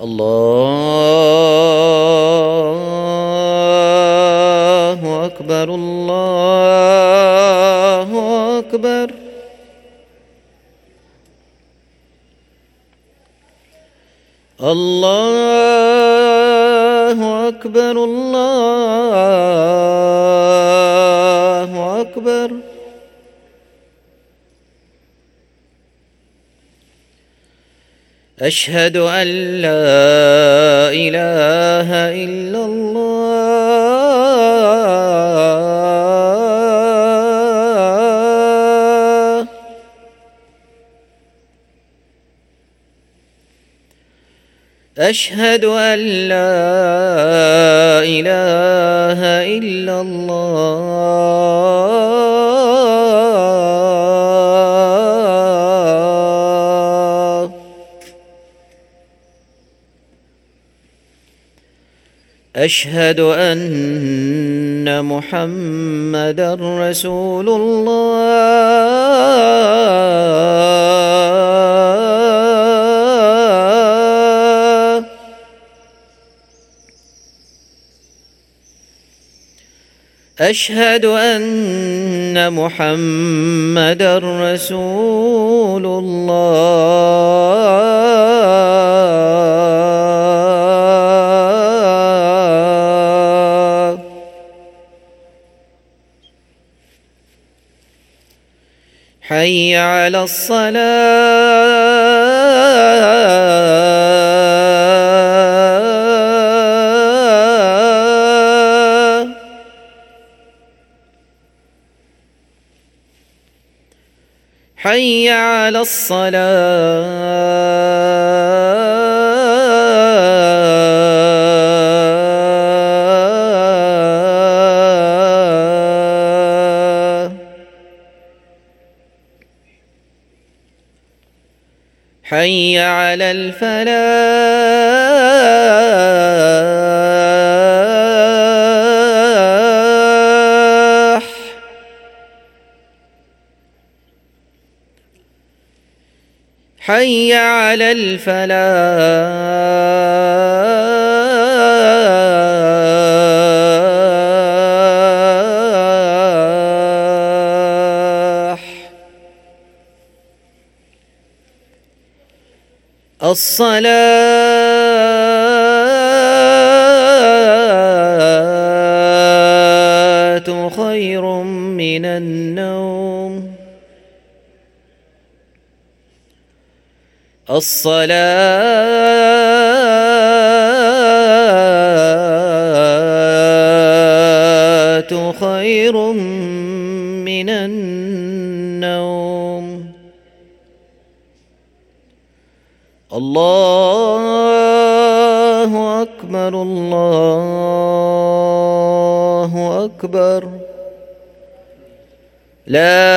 الله أكبر الله أكبر. الله أكبر الله أكبر. أشهد أن لا إله إلا الله. أشهد أن لا إله إلا الله. أشهد أن محمدًا رسول الله. أشهد أن محمدًا رسول الله. حي على الصلاة. حي على الصلاة. حي على الفلاح. حي على الفلاح. الصلاة خير من النوم. الصلاة خير من النوم. الله أكبر الله أكبر. لا